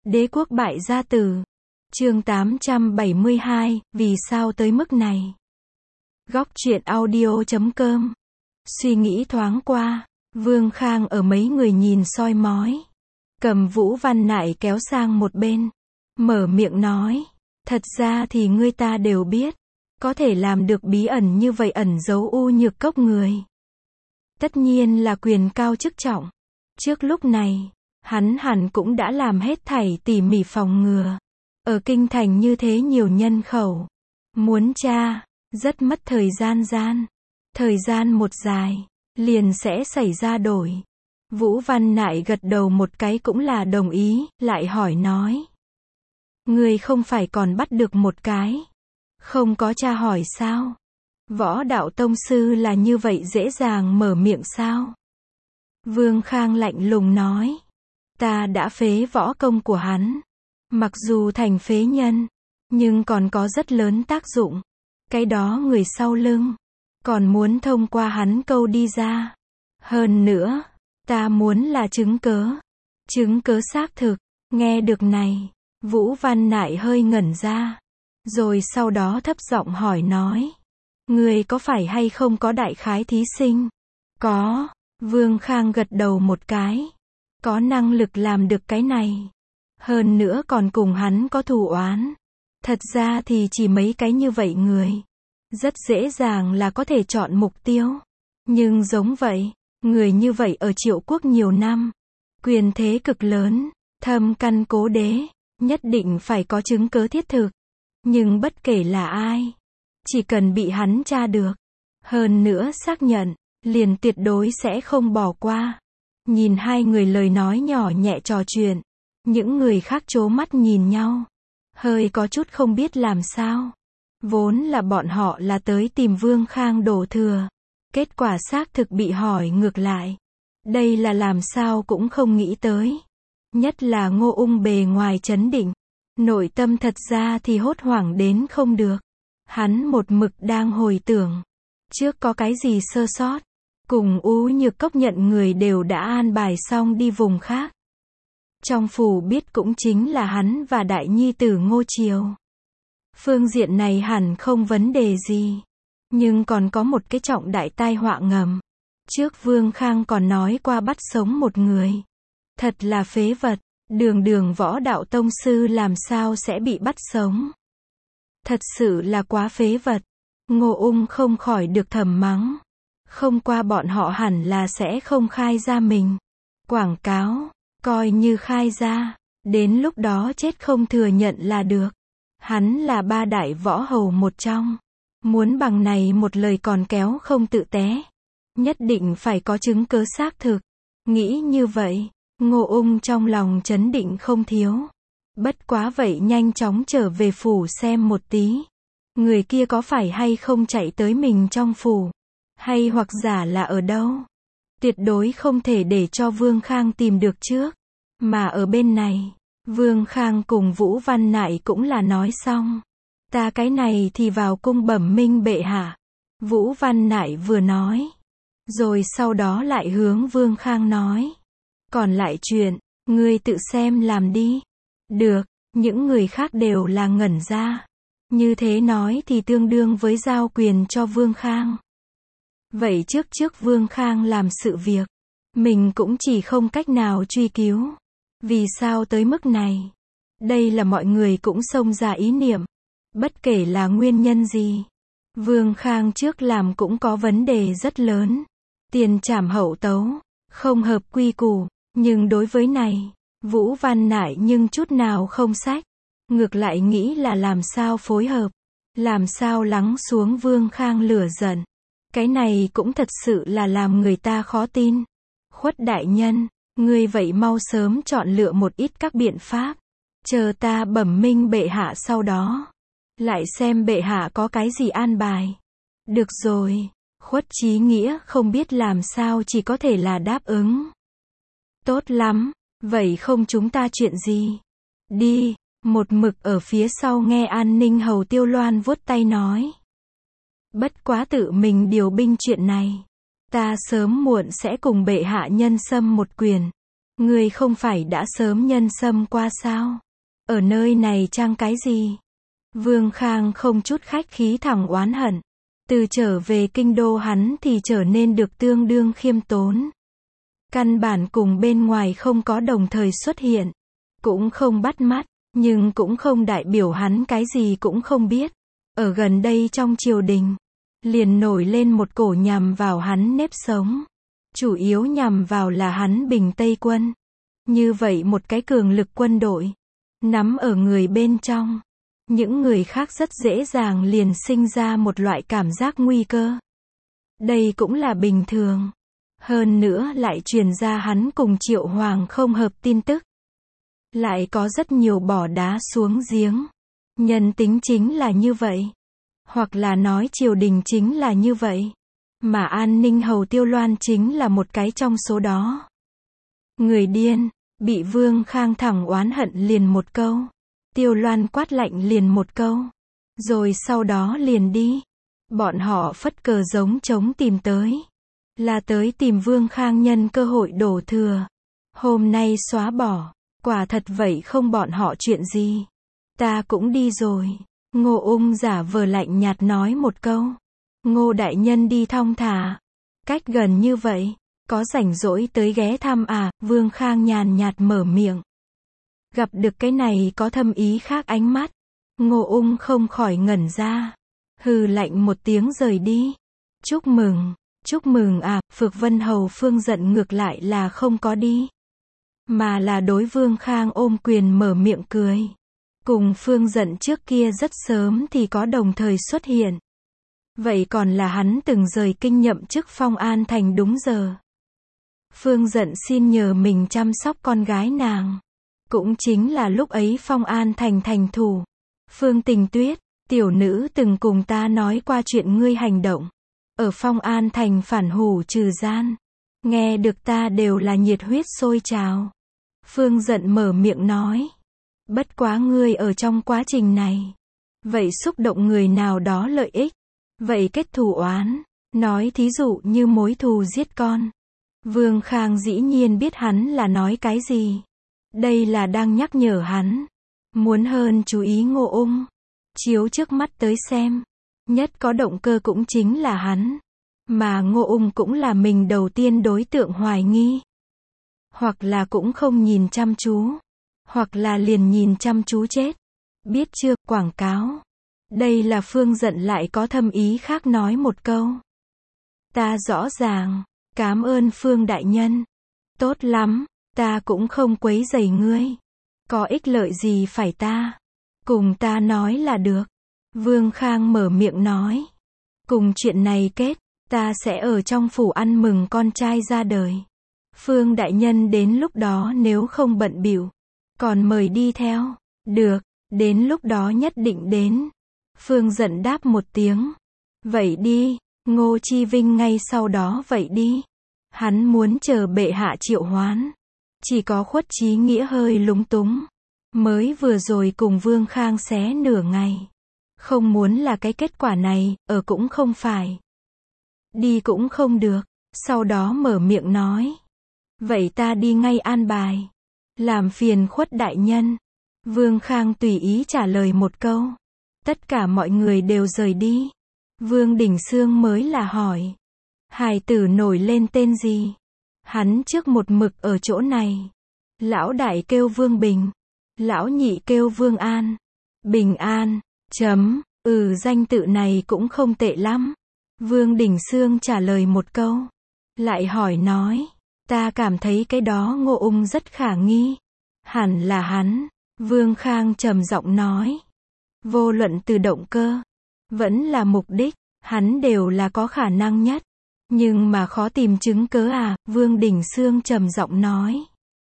Đế quốc bại gia tử. Chương 872, vì sao tới mức này? Góc truyện audio.com. Suy nghĩ thoáng qua, Vương Khang ở mấy người nhìn soi mói. Cầm Vũ Văn Nại kéo sang một bên. Mở miệng nói, thật ra thì ngươi ta đều biết. Có thể làm được bí ẩn như vậy ẩn giấu U Nhược Cốc người. Tất nhiên là quyền cao chức trọng. Trước lúc này, hắn hẳn cũng đã làm hết thảy tỉ mỉ phòng ngừa. Ở kinh thành như thế nhiều nhân khẩu. Muốn tra, rất mất thời gian. Thời gian một dài, liền sẽ xảy ra đổi. Vũ Văn Nại gật đầu một cái cũng là đồng ý, lại hỏi nói. Người không phải còn bắt được một cái. Không có tra hỏi sao? Võ đạo tông sư là như vậy dễ dàng mở miệng sao? Vương Khang lạnh lùng nói. Ta đã phế võ công của hắn. Mặc dù thành phế nhân, nhưng còn có rất lớn tác dụng. Cái đó người sau lưng, còn muốn thông qua hắn câu đi ra. Hơn nữa, ta muốn là chứng cớ. Chứng cớ xác thực. Nghe được này, Vũ Văn Nại hơi ngẩn ra. Rồi sau đó thấp giọng hỏi nói. Người có phải hay không có đại khái thí sinh? Có. Vương Khang gật đầu một cái. Có năng lực làm được cái này. Hơn nữa còn cùng hắn có thù oán. Thật ra thì chỉ mấy cái như vậy người. Rất dễ dàng là có thể chọn mục tiêu. Nhưng giống vậy, người như vậy ở Triệu Quốc nhiều năm. Quyền thế cực lớn, thâm căn cố đế. Nhất định phải có chứng cớ thiết thực. Nhưng bất kể là ai, chỉ cần bị hắn tra được. Hơn nữa xác nhận, liền tuyệt đối sẽ không bỏ qua. Nhìn hai người lời nói nhỏ nhẹ trò chuyện. Những người khác trố mắt nhìn nhau. Hơi có chút không biết làm sao. Vốn là bọn họ là tới tìm Vương Khang đổ thừa. Kết quả xác thực bị hỏi ngược lại. Đây là làm sao cũng không nghĩ tới. Nhất là Ngô Ung bề ngoài trấn định. Nội tâm thật ra thì hốt hoảng đến không được. Hắn một mực đang hồi tưởng. Trước có cái gì sơ sót. Cùng U Nhược Cốc nhận người đều đã an bài xong đi vùng khác. Trong phủ biết cũng chính là hắn và đại nhi tử Ngô Triều. Phương diện này hẳn không vấn đề gì. Nhưng còn có một cái trọng đại tai họa ngầm. Trước Vương Khang còn nói qua bắt sống một người. Thật là phế vật. Đường võ đạo tông sư làm sao sẽ bị bắt sống. Thật sự là quá phế vật. Ngô Ung không khỏi được thầm mắng. Không qua bọn họ hẳn là sẽ không khai ra mình. Quảng cáo, coi như khai ra. Đến lúc đó chết không thừa nhận là được. Hắn là ba đại võ hầu một trong. Muốn bằng này một lời còn kéo không tự té. Nhất định phải có chứng cớ xác thực. Nghĩ như vậy, Ngô Ung trong lòng trấn định không thiếu. Bất quá vậy nhanh chóng trở về phủ xem một tí. Người kia có phải hay không chạy tới mình trong phủ. Hay hoặc giả là ở đâu. Tuyệt đối không thể để cho Vương Khang tìm được trước. Mà ở bên này, Vương Khang cùng Vũ Văn Nại cũng là nói xong. Ta cái này thì vào cung bẩm minh bệ hạ. Vũ Văn Nại vừa nói. Rồi sau đó lại hướng Vương Khang nói. Còn lại chuyện, ngươi tự xem làm đi. Được, những người khác đều là ngẩn ra. Như thế nói thì tương đương với giao quyền cho Vương Khang. Vậy trước Vương Khang làm sự việc, mình cũng chỉ không cách nào truy cứu. Vì sao tới mức này? Đây là mọi người cũng xông ra ý niệm. Bất kể là nguyên nhân gì. Vương Khang trước làm cũng có vấn đề rất lớn. Tiền trảm hậu tấu, không hợp quy củ. Nhưng đối với này, Vũ Văn Nại nhưng chút nào không sách. Ngược lại nghĩ là làm sao phối hợp. Làm sao lắng xuống Vương Khang lửa giận. Cái này cũng thật sự là làm người ta khó tin. Khuất đại nhân, ngươi vậy mau sớm chọn lựa một ít các biện pháp. Chờ ta bẩm minh bệ hạ sau đó. Lại xem bệ hạ có cái gì an bài. Được rồi, Khuất Chí Nghĩa không biết làm sao chỉ có thể là đáp ứng. Tốt lắm, vậy không chúng ta chuyện gì. Đi, một mực ở phía sau nghe An Ninh hầu Tiêu Loan vuốt tay nói. Bất quá tự mình điều binh chuyện này. Ta sớm muộn sẽ cùng bệ hạ nhân xâm một quyền. Ngươi không phải đã sớm nhân sâm qua sao? Ở nơi này trang cái gì? Vương Khang không chút khách khí thẳng oán hận. Từ trở về kinh đô hắn thì trở nên được tương đương khiêm tốn. Căn bản cùng bên ngoài không có đồng thời xuất hiện. Cũng không bắt mắt, nhưng cũng không đại biểu hắn cái gì cũng không biết. Ở gần đây trong triều đình, liền nổi lên một cổ nhằm vào hắn nếp sống. Chủ yếu nhằm vào là hắn Bình Tây quân. Như vậy một cái cường lực quân đội, nắm ở người bên trong. Những người khác rất dễ dàng liền sinh ra một loại cảm giác nguy cơ. Đây cũng là bình thường. Hơn nữa lại truyền ra hắn cùng Triệu Hoàng không hợp tin tức. Lại có rất nhiều bỏ đá xuống giếng. Nhân tính chính là như vậy. Hoặc là nói triều đình chính là như vậy. Mà An Ninh Hầu Tiêu Loan chính là một cái trong số đó. Người điên, bị Vương Khang thẳng oán hận liền một câu. Tiêu Loan quát lạnh liền một câu. Rồi sau đó liền đi. Bọn họ phất cờ giống trống tìm tới. Là tới tìm Vương Khang nhân cơ hội đổ thừa. Hôm nay xóa bỏ. Quả thật vậy không bọn họ chuyện gì. Ta cũng đi rồi. Ngô Ung giả vờ lạnh nhạt nói một câu. Ngô đại nhân đi thong thả. Cách gần như vậy. Có rảnh rỗi tới ghé thăm à? Vương Khang nhàn nhạt mở miệng. Gặp được cái này có thâm ý khác ánh mắt. Ngô Ung không khỏi ngẩn ra. Hừ lạnh một tiếng rời đi. Chúc mừng à? Phược Vân Hầu Phương giận ngược lại là không có đi. Mà là đối Vương Khang ôm quyền mở miệng cười. Cùng Phương giận trước kia rất sớm thì có đồng thời xuất hiện. Vậy còn là hắn từng rời kinh nhậm chức Phong An Thành đúng giờ. Phương giận xin nhờ mình chăm sóc con gái nàng. Cũng chính là lúc ấy Phong An Thành thành thủ. Phương Tình Tuyết, tiểu nữ từng cùng ta nói qua chuyện ngươi hành động. Ở Phong An Thành phản hủ trừ gian. Nghe được ta đều là nhiệt huyết sôi trào. Phương giận mở miệng nói. Bất quá ngươi ở trong quá trình này. Vậy xúc động người nào đó lợi ích. Vậy kết thù oán. Nói thí dụ như mối thù giết con. Vương Khang dĩ nhiên biết hắn là nói cái gì. Đây là đang nhắc nhở hắn. Muốn hơn chú ý Ngô Ung. Chiếu trước mắt tới xem. Nhất có động cơ cũng chính là hắn. Mà Ngô Ung cũng là mình đầu tiên đối tượng hoài nghi. Hoặc là cũng không nhìn chăm chú. Hoặc là liền nhìn chăm chú chết. Biết chưa, quảng cáo. Đây là Phương giận lại có thâm ý khác nói một câu. Ta rõ ràng. Cám ơn Phương đại nhân. Tốt lắm, ta cũng không quấy rầy ngươi. Có ích lợi gì phải ta? Cùng ta nói là được. Vương Khang mở miệng nói. Cùng chuyện này kết, ta sẽ ở trong phủ ăn mừng con trai ra đời. Phương đại nhân đến lúc đó nếu không bận bịu, còn mời đi theo. Được, đến lúc đó nhất định đến. Phương giận đáp một tiếng. Vậy đi, Ngô Chi Vinh ngay sau đó vậy đi. Hắn muốn chờ bệ hạ triệu hoán. Chỉ có Khuất Chí Nghĩa hơi lúng túng. Mới vừa rồi cùng Vương Khang xé nửa ngày. Không muốn là cái kết quả này, ở cũng không phải. Đi cũng không được. Sau đó mở miệng nói. Vậy ta đi ngay an bài. Làm phiền Khuất đại nhân. Vương Khang tùy ý trả lời một câu. Tất cả mọi người đều rời đi. Vương Đình Xương mới là hỏi. Hài tử nổi lên tên gì? Hắn trước một mực ở chỗ này. Lão đại kêu Vương Bình. Lão nhị kêu Vương An. Bình An. Danh tự này cũng không tệ lắm. Vương Đình Xương trả lời một câu. Lại hỏi nói. Ta cảm thấy cái đó Ngô Ung rất khả nghi. Hẳn là hắn. Vương Khang trầm giọng nói. Vô luận từ động cơ. Vẫn là mục đích. Hắn đều là có khả năng nhất. Nhưng mà khó tìm chứng cớ à? Vương Đình Xương trầm giọng nói.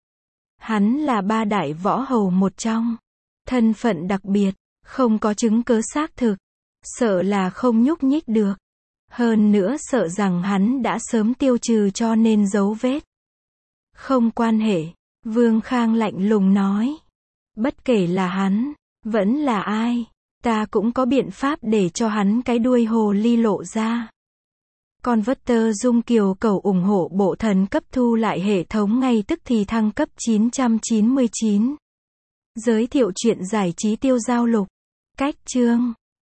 Hắn là ba đại võ hầu một trong. Thân phận đặc biệt. Không có chứng cớ xác thực. Sợ là không nhúc nhích được. Hơn nữa sợ rằng hắn đã sớm tiêu trừ cho nên dấu vết. Không quan hệ. Vương Khang lạnh lùng nói. Bất kể là hắn, vẫn là ai, ta cũng có biện pháp để cho hắn cái đuôi hồ ly lộ ra. Converter Dung Kiều cầu ủng hộ bộ thần cấp thu lại hệ thống ngay tức thì thăng cấp 999. Giới thiệu chuyện giải trí tiêu giao lục. Cách chương